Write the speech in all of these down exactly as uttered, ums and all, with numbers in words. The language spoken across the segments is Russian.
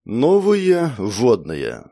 Новые вводные.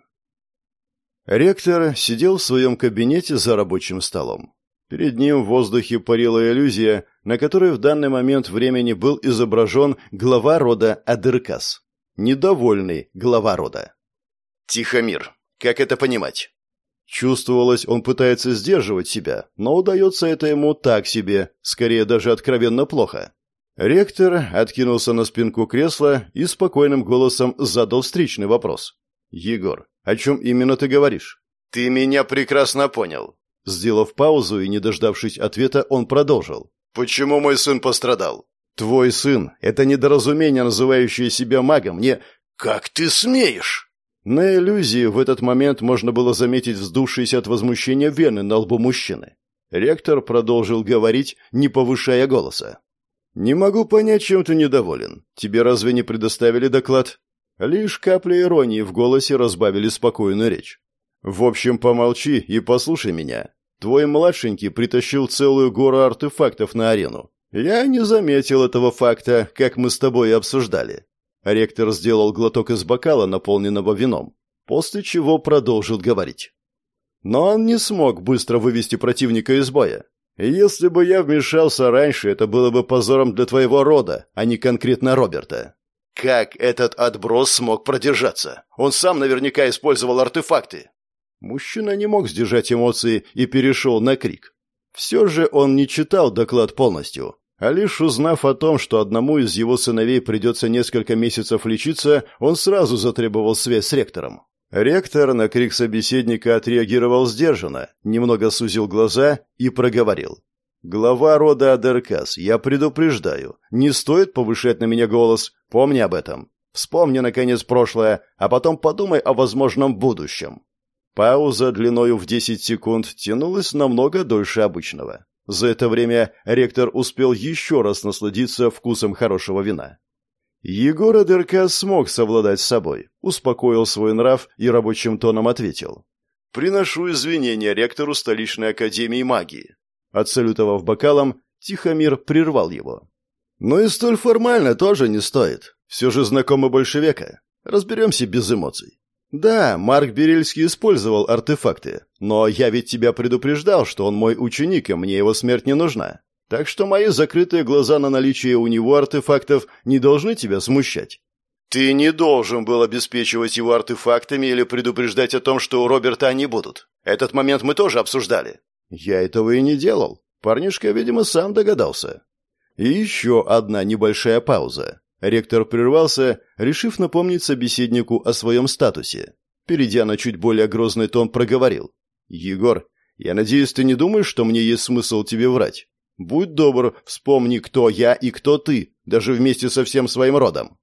Ректор сидел в своем кабинете за рабочим столом. Перед ним в воздухе парила иллюзия, на которой в данный момент времени был изображен глава рода Адыркас. Недовольный глава рода. Тихомир. Как это понимать? Чувствовалось, он пытается сдерживать себя, но удается это ему так себе, скорее даже откровенно плохо. Ректор откинулся на спинку кресла и спокойным голосом задал встречный вопрос. «Егор, о чем именно ты говоришь?» «Ты меня прекрасно понял». Сделав паузу и не дождавшись ответа, он продолжил. «Почему мой сын пострадал?» «Твой сын — это недоразумение, называющее себя магом. Не... Как ты смеешь?» На иллюзии в этот момент можно было заметить вздувшиеся от возмущения вены на лбу мужчины. Ректор продолжил говорить, не повышая голоса. «Не могу понять, чем ты недоволен. Тебе разве не предоставили доклад?» Лишь капля иронии в голосе разбавили спокойную речь. «В общем, помолчи и послушай меня. Твой младшенький притащил целую гору артефактов на арену. Я не заметил этого факта, как мы с тобой и обсуждали». Ректор сделал глоток из бокала, наполненного вином, после чего продолжил говорить. «Но он не смог быстро вывести противника из боя. Если бы я вмешался раньше, это было бы позором для твоего рода, а не конкретно Роберта». «Как этот отброс смог продержаться? Он сам наверняка использовал артефакты». Мужчина не мог сдержать эмоции и перешел на крик. Все же он не читал доклад полностью, а лишь узнав о том, что одному из его сыновей придется несколько месяцев лечиться, он сразу затребовал связь с ректором. Ректор на крик собеседника отреагировал сдержанно, немного сузил глаза и проговорил. «Глава рода Адыркас, я предупреждаю, не стоит повышать на меня голос, помни об этом. Вспомни, наконец, прошлое, а потом подумай о возможном будущем». Пауза длиною в десять секунд тянулась намного дольше обычного. За это время ректор успел еще раз насладиться вкусом хорошего вина. Егор Адыркас смог совладать с собой, успокоил свой нрав и рабочим тоном ответил. «Приношу извинения ректору столичной академии магии». Отсалютовав бокалом, Тихомир прервал его. «Но и столь формально тоже не стоит. Все же знакомы больше века. Разберемся без эмоций. Да, Марк Берельский использовал артефакты, но я ведь тебя предупреждал, что он мой ученик, и мне его смерть не нужна. Так что мои закрытые глаза на наличие у него артефактов не должны тебя смущать. Ты не должен был обеспечивать его артефактами или предупреждать о том, что у Роберта они будут. Этот момент мы тоже обсуждали». «Я этого и не делал. Парнишка, видимо, сам догадался». И еще одна небольшая пауза. Ректор прервался, решив напомнить собеседнику о своем статусе. Перейдя на чуть более грозный тон, проговорил. «Егор, я надеюсь, ты не думаешь, что мне есть смысл тебе врать? Будь добр, вспомни, кто я и кто ты, даже вместе со всем своим родом».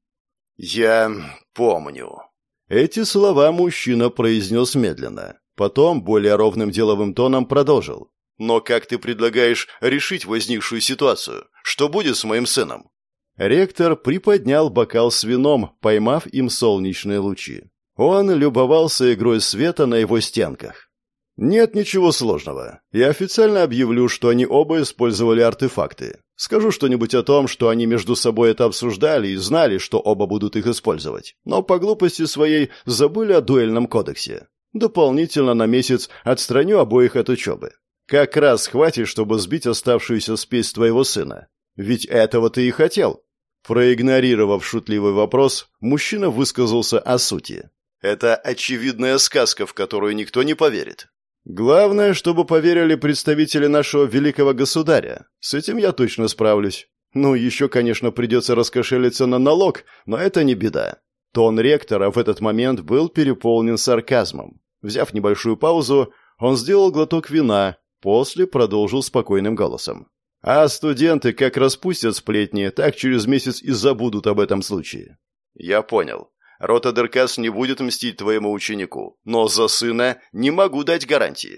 «Я помню». Эти слова мужчина произнес медленно. Потом, более ровным деловым тоном, продолжил. «Но как ты предлагаешь решить возникшую ситуацию? Что будет с моим сыном?» Ректор приподнял бокал с вином, поймав им солнечные лучи. Он любовался игрой света на его стенках. «Нет ничего сложного. Я официально объявлю, что они оба использовали артефакты. Скажу что-нибудь о том, что они между собой это обсуждали и знали, что оба будут их использовать, но по глупости своей забыли о дуэльном кодексе. Дополнительно на месяц отстраню обоих от учебы. Как раз хватит, чтобы сбить оставшуюся спесь твоего сына. Ведь этого ты и хотел». Проигнорировав шутливый вопрос, мужчина высказался о сути. «Это очевидная сказка, в которую никто не поверит. Главное, чтобы поверили представители нашего великого государя. С этим я точно справлюсь. Ну, еще, конечно, придется раскошелиться на налог, но это не беда». Тон ректора в этот момент был переполнен сарказмом. Взяв небольшую паузу, он сделал глоток вина, после продолжил спокойным голосом. «А студенты как распустят сплетни, так через месяц и забудут об этом случае». «Я понял. Род Адыркас не будет мстить твоему ученику, но за сына не могу дать гарантии».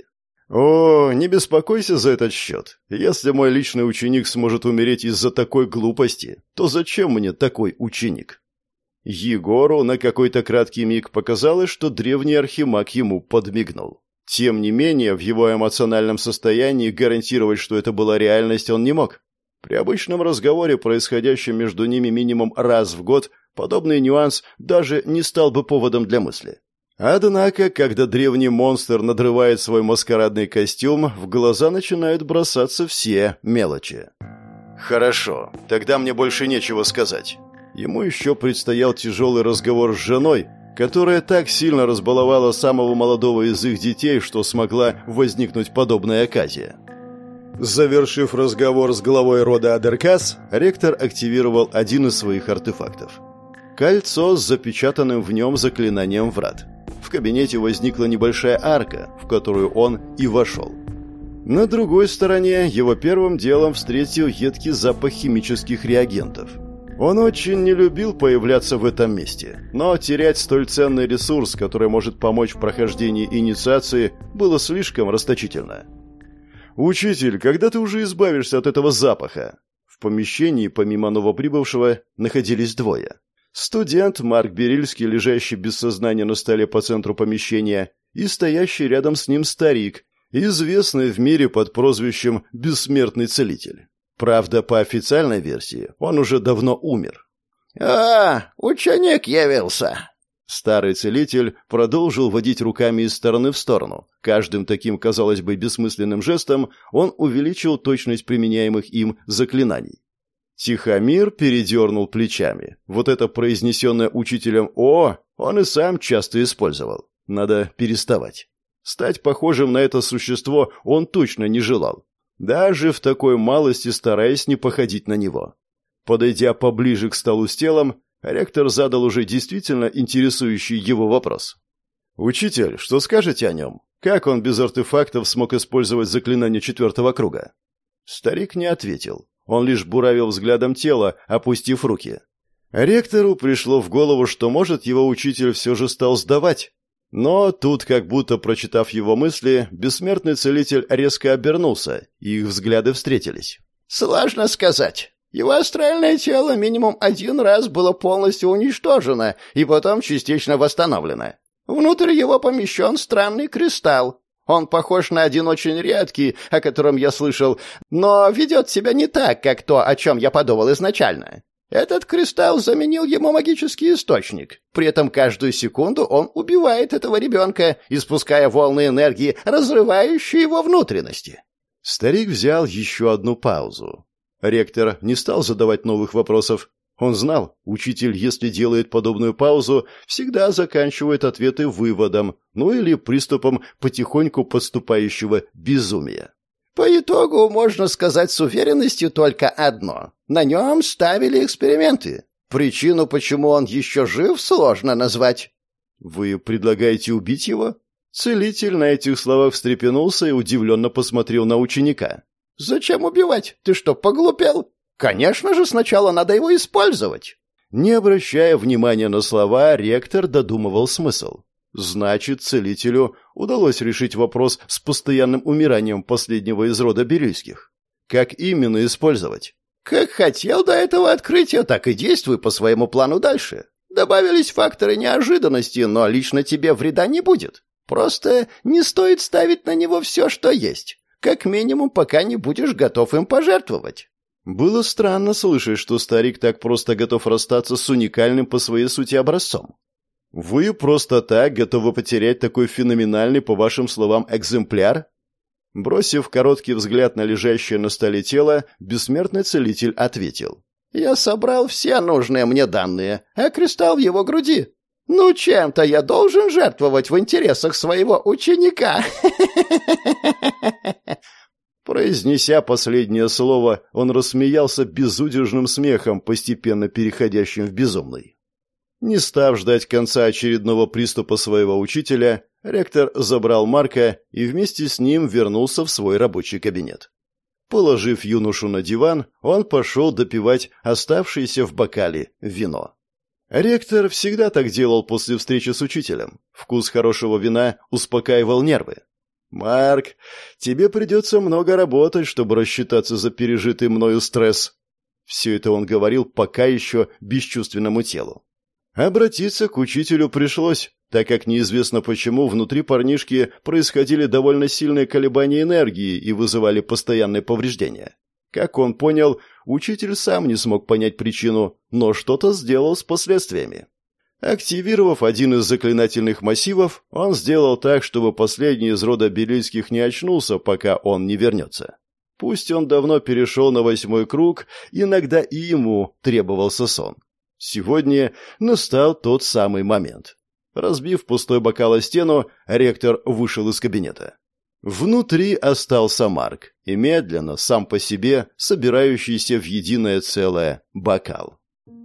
«О, не беспокойся за этот счет. Если мой личный ученик сможет умереть из-за такой глупости, то зачем мне такой ученик?» Егору на какой-то краткий миг показалось, что древний архимаг ему подмигнул. Тем не менее, в его эмоциональном состоянии гарантировать, что это была реальность, он не мог. При обычном разговоре, происходящем между ними минимум раз в год, подобный нюанс даже не стал бы поводом для мысли. Однако, когда древний монстр надрывает свой маскарадный костюм, в глаза начинают бросаться все мелочи. «Хорошо, тогда мне больше нечего сказать». Ему еще предстоял тяжелый разговор с женой, которая так сильно разбаловала самого молодого из их детей, что смогла возникнуть подобная оказия. Завершив разговор с главой рода Адеркас, ректор активировал один из своих артефактов. Кольцо с запечатанным в нем заклинанием врат. В кабинете возникла небольшая арка, в которую он и вошел. На другой стороне его первым делом встретил едкий запах химических реагентов. Он очень не любил появляться в этом месте, но терять столь ценный ресурс, который может помочь в прохождении инициации, было слишком расточительно. «Учитель, когда ты уже избавишься от этого запаха?» В помещении, помимо новоприбывшего, находились двое. Студент Марк Берильский, лежащий без сознания на столе по центру помещения, и стоящий рядом с ним старик, известный в мире под прозвищем «Бессмертный целитель». Правда, по официальной версии, он уже давно умер. «А, ученик явился!» Старый целитель продолжил водить руками из стороны в сторону. Каждым таким, казалось бы, бессмысленным жестом он увеличил точность применяемых им заклинаний. Тихомир передернул плечами. Вот это произнесенное учителем «О» он и сам часто использовал. Надо переставать. Стать похожим на это существо он точно не желал. Даже в такой малости стараясь не походить на него. Подойдя поближе к столу с телом, ректор задал уже действительно интересующий его вопрос. «Учитель, что скажете о нем? Как он без артефактов смог использовать заклинание четвертого круга?» Старик не ответил. Он лишь буравил взглядом тело, опустив руки. Ректору пришло в голову, что, может, его учитель все же стал сдавать. Но тут, как будто прочитав его мысли, бессмертный целитель резко обернулся, и их взгляды встретились. «Сложно сказать. Его астральное тело минимум один раз было полностью уничтожено и потом частично восстановлено. Внутрь его помещен странный кристалл. Он похож на один очень редкий, о котором я слышал, но ведет себя не так, как то, о чем я подумал изначально. Этот кристалл заменил ему магический источник. При этом каждую секунду он убивает этого ребенка, испуская волны энергии, разрывающие его внутренности». Старик взял еще одну паузу. Ректор не стал задавать новых вопросов. Он знал, учитель, если делает подобную паузу, всегда заканчивает ответы выводом, ну или приступом потихоньку подступающего безумия. По итогу можно сказать с уверенностью только одно. На нем ставили эксперименты. Причину, почему он еще жив, сложно назвать. «Вы предлагаете убить его?» Целитель на этих словах встрепенулся и удивленно посмотрел на ученика. «Зачем убивать? Ты что, поглупел? Конечно же, сначала надо его использовать». Не обращая внимания на слова, ректор додумывал смысл. Значит, целителю удалось решить вопрос с постоянным умиранием последнего из рода Берильских. Как именно использовать? Как хотел до этого открытия, так и действуй по своему плану дальше. Добавились факторы неожиданности, но лично тебе вреда не будет. Просто не стоит ставить на него все, что есть. Как минимум, пока не будешь готов им пожертвовать. Было странно слышать, что старик так просто готов расстаться с уникальным по своей сути образцом. Вы просто так готовы потерять такой феноменальный, по вашим словам, экземпляр? Бросив короткий взгляд на лежащее на столе тело, бессмертный целитель ответил. «Я собрал все нужные мне данные, а кристалл в его груди. Ну, чем-то я должен жертвовать в интересах своего ученика». Произнеся последнее слово, он рассмеялся безудержным смехом, постепенно переходящим в безумный. Не став ждать конца очередного приступа своего учителя, ректор забрал Марка и вместе с ним вернулся в свой рабочий кабинет. Положив юношу на диван, он пошел допивать оставшееся в бокале вино. Ректор всегда так делал после встречи с учителем. Вкус хорошего вина успокаивал нервы. «Марк, тебе придется много работать, чтобы рассчитаться за пережитый мною стресс». Все это он говорил пока еще бесчувственному телу. Обратиться к учителю пришлось, так как неизвестно почему внутри парнишки происходили довольно сильные колебания энергии и вызывали постоянные повреждения. Как он понял, Учитель сам не смог понять причину, но что-то сделал с последствиями. Активировав один из заклинательных массивов, он сделал так, чтобы последний из рода Белильских не очнулся, пока он не вернется. Пусть он давно перешел на восьмой круг, иногда и ему требовался сон. Сегодня настал тот самый момент. Разбив пустой бокал о стену, ректор вышел из кабинета. Внутри остался Марк и медленно, сам по себе, собирающийся в единое целое бокал.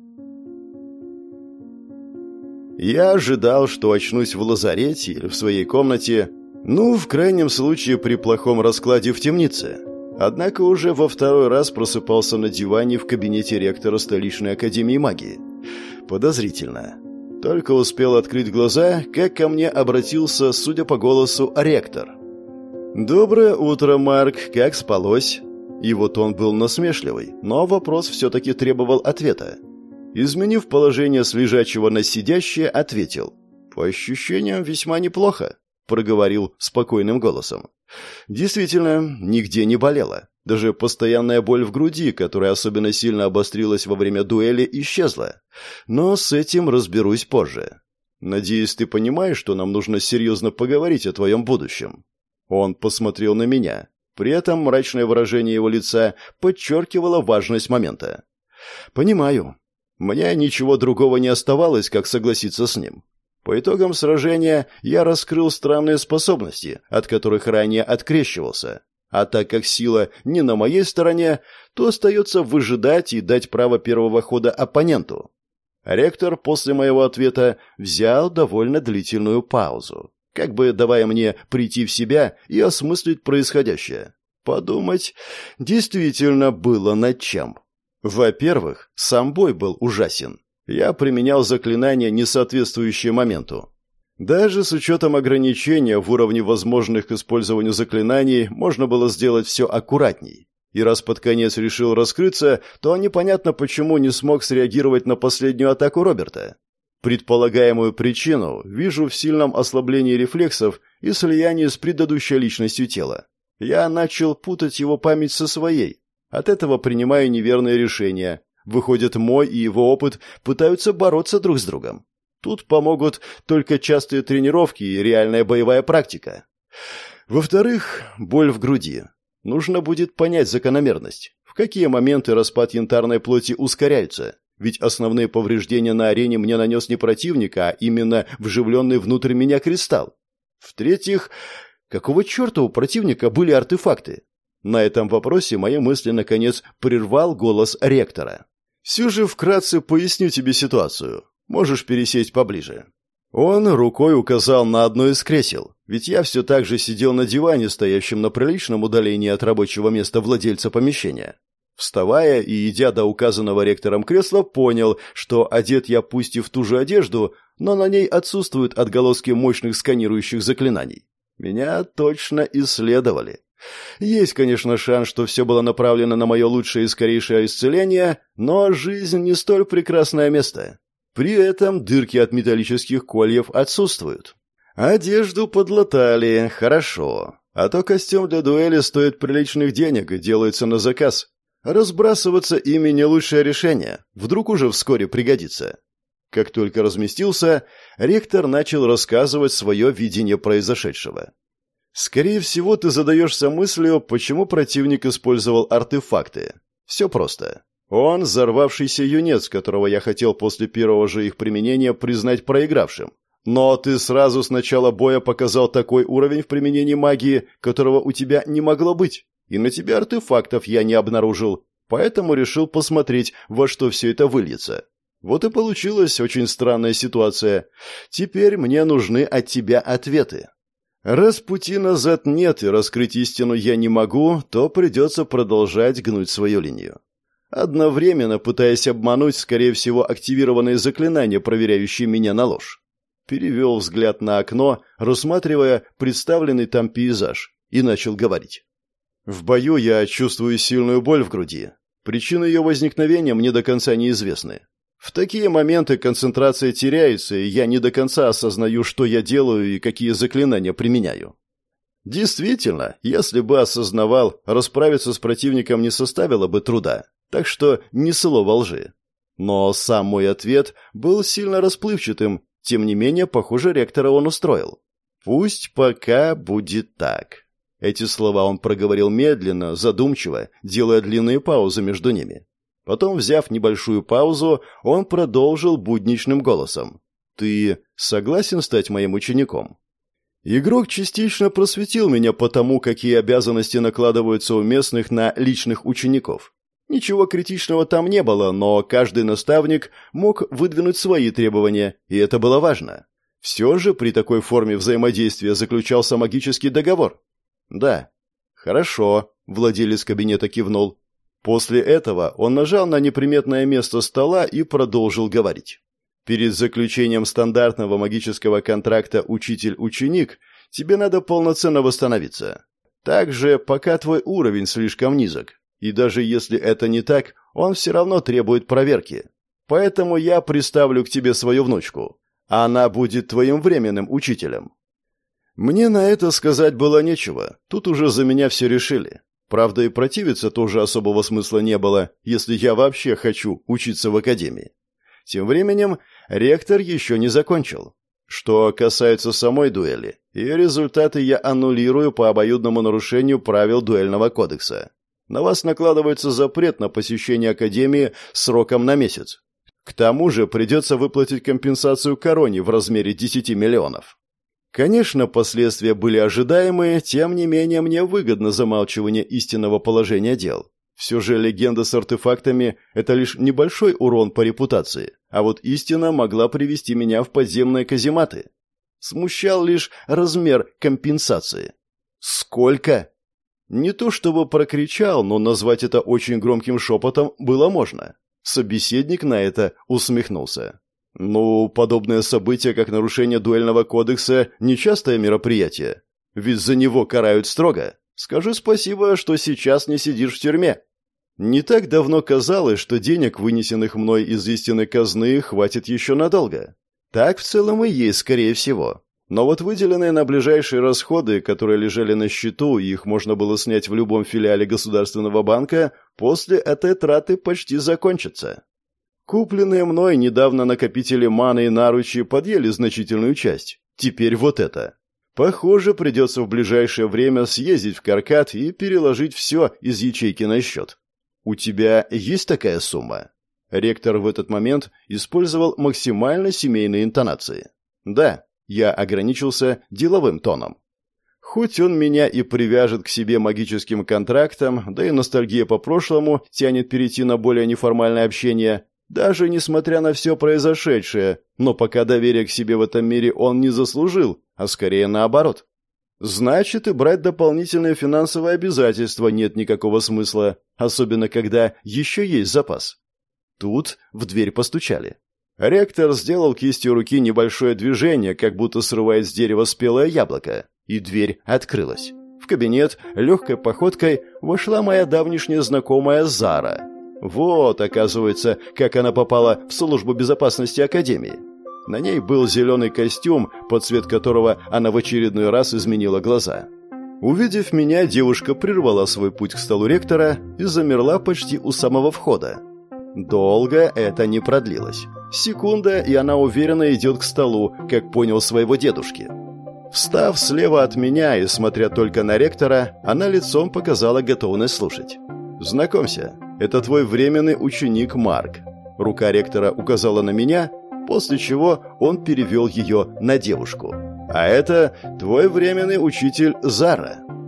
Я ожидал, что очнусь в лазарете или в своей комнате, ну, в крайнем случае, при плохом раскладе в темнице. Однако уже во второй раз просыпался на диване в кабинете ректора столичной академии магии. Подозрительно. Только успел открыть глаза, как ко мне обратился, судя по голосу, ректор. «Доброе утро, Марк, как спалось?» И вот он был насмешливый, но вопрос все-таки требовал ответа. Изменив положение с лежачего на сидящее, ответил. «По ощущениям, весьма неплохо», — проговорил спокойным голосом. Действительно, нигде не болело. Даже постоянная боль в груди, которая особенно сильно обострилась во время дуэли, исчезла. Но с этим разберусь позже. Надеюсь, ты понимаешь, что нам нужно серьезно поговорить о твоем будущем. Он посмотрел на меня. При этом мрачное выражение его лица подчеркивало важность момента. «Понимаю. Мне ничего другого не оставалось, как согласиться с ним. По итогам сражения я раскрыл странные способности, от которых ранее открещивался. А так как сила не на моей стороне, то остается выжидать и дать право первого хода оппоненту». Ректор после моего ответа взял довольно длительную паузу, как бы давая мне прийти в себя и осмыслить происходящее. Подумать действительно было над чем. Во-первых, сам бой был ужасен. Я применял заклинания, не соответствующие моменту. Даже с учетом ограничения в уровне возможных к использованию заклинаний можно было сделать все аккуратней. И раз под конец решил раскрыться, то непонятно почему не смог среагировать на последнюю атаку Роберта. Предполагаемую причину вижу в сильном ослаблении рефлексов и слиянии с предыдущей личностью тела. Я начал путать его память со своей. От этого принимаю неверные решения. Выходит, мой и его опыт пытаются бороться друг с другом. Тут помогут только частые тренировки и реальная боевая практика. Во-вторых, боль в груди. Нужно будет понять закономерность. В какие моменты распад янтарной плоти ускоряется? Ведь основные повреждения на арене мне нанес не противник, а именно вживленный внутрь меня кристалл. В-третьих, какого черта у противника были артефакты? На этом вопросе мои мысли, наконец, прервал голос ректора. «Все же вкратце поясню тебе ситуацию. Можешь пересесть поближе». Он рукой указал на одно из кресел, ведь я все так же сидел на диване, стоящем на приличном удалении от рабочего места владельца помещения. Вставая и идя до указанного ректором кресла, понял, что одет я пусть и в ту же одежду, но на ней отсутствуют отголоски мощных сканирующих заклинаний. Меня точно исследовали. Есть, конечно, шанс, что все было направлено на мое лучшее и скорейшее исцеление, но жизнь не столь прекрасное место. При этом дырки от металлических кольев отсутствуют. Одежду подлатали, хорошо. А то костюм для дуэли стоит приличных денег и делается на заказ. Разбрасываться ими не лучшее решение. Вдруг уже вскоре пригодится. Как только разместился, ректор начал рассказывать свое видение произошедшего. Скорее всего, ты задаешься мыслью, почему противник использовал артефакты. Все просто. Он взорвавшийся юнец, которого я хотел после первого же их применения признать проигравшим. Но ты сразу с начала боя показал такой уровень в применении магии, которого у тебя не могло быть. И на тебя артефактов я не обнаружил, поэтому решил посмотреть, во что все это выльется. Вот и получилась очень странная ситуация. Теперь мне нужны от тебя ответы. Раз пути назад нет и раскрыть истину я не могу, то придется продолжать гнуть свою линию. Одновременно пытаясь обмануть, скорее всего, активированные заклинания, проверяющие меня на ложь. Перевел взгляд на окно, рассматривая представленный там пейзаж, и начал говорить. В бою я чувствую сильную боль в груди. Причины ее возникновения мне до конца неизвестны. В такие моменты концентрация теряется, и я не до конца осознаю, что я делаю и какие заклинания применяю. Действительно, если бы осознавал, расправиться с противником не составило бы труда. так что ни слова лжи. Но сам мой ответ был сильно расплывчатым, тем не менее, похоже, ректора он устроил. «Пусть пока будет так». Эти слова он проговорил медленно, задумчиво, делая длинные паузы между ними. Потом, взяв небольшую паузу, он продолжил будничным голосом. «Ты согласен стать моим учеником?» Игрок частично просветил меня по тому, какие обязанности накладываются у местных на личных учеников. Ничего критичного там не было, но каждый наставник мог выдвинуть свои требования, и это было важно. Все же при такой форме взаимодействия заключался магический договор. «Да». «Хорошо», — владелец кабинета кивнул. После этого он нажал на неприметное место стола и продолжил говорить. «Перед заключением стандартного магического контракта учитель-ученик тебе надо полноценно восстановиться. Также, пока твой уровень слишком низок. И даже если это не так, он все равно требует проверки. Поэтому я приставлю к тебе свою внучку. Она будет твоим временным учителем». Мне на это сказать было нечего. Тут уже за меня все решили. Правда, и противиться тоже особого смысла не было, если я вообще хочу учиться в академии. Тем временем ректор еще не закончил. Что касается самой дуэли, ее результаты я аннулирую по обоюдному нарушению правил дуэльного кодекса. На вас накладывается запрет на посещение академии сроком на месяц. К тому же придется выплатить компенсацию короне в размере десяти миллионов. Конечно, последствия были ожидаемые, тем не менее мне выгодно замалчивание истинного положения дел. Все же легенда с артефактами – это лишь небольшой урон по репутации, а вот истина могла привести меня в подземные казематы. Смущал лишь размер компенсации. Сколько? Не то чтобы прокричал, но назвать это очень громким шепотом было можно. Собеседник на это усмехнулся. Ну, подобное событие, как нарушение дуэльного кодекса, нечастое мероприятие. Ведь за него карают строго. Скажи спасибо, что сейчас не сидишь в тюрьме. Не так давно казалось, что денег, вынесенных мной из истинной казны, хватит еще надолго. Так в целом и есть, скорее всего. Но вот выделенные на ближайшие расходы, которые лежали на счету, и их можно было снять в любом филиале Государственного банка, после этой траты почти закончатся. Купленные мной недавно накопители маны и наручи подъели значительную часть. Теперь вот это. Похоже, придется в ближайшее время съездить в Каркат и переложить все из ячейки на счет. У тебя есть такая сумма? Ректор в этот момент использовал максимально семейные интонации. Да, я ограничился деловым тоном. Хоть он меня и привяжет к себе магическим контрактом, да и ностальгия по прошлому тянет перейти на более неформальное общение, даже несмотря на все произошедшее, но пока доверия к себе в этом мире он не заслужил, а скорее наоборот. Значит, и брать дополнительные финансовые обязательства нет никакого смысла, особенно когда еще есть запас. Тут в дверь постучали. Ректор сделал кистью руки небольшое движение, как будто срывает с дерева спелое яблоко, и дверь открылась. В кабинет легкой походкой вошла моя давнишняя знакомая Зара. Вот, оказывается, как она попала в службу безопасности Академии. На ней был зеленый костюм, под цвет которого она в очередной раз изменила глаза. Увидев меня, девушка прервала свой путь к столу ректора и замерла почти у самого входа. Долго это не продлилось. Секунда, и она уверенно идет к столу, как понял своего дедушки. Встав слева от меня и смотря только на ректора, она лицом показала готовность слушать. «Знакомься, это твой временный ученик Марк». Рука ректора указала на меня, после чего он перевел ее на девушку. «А это твой временный учитель Зара».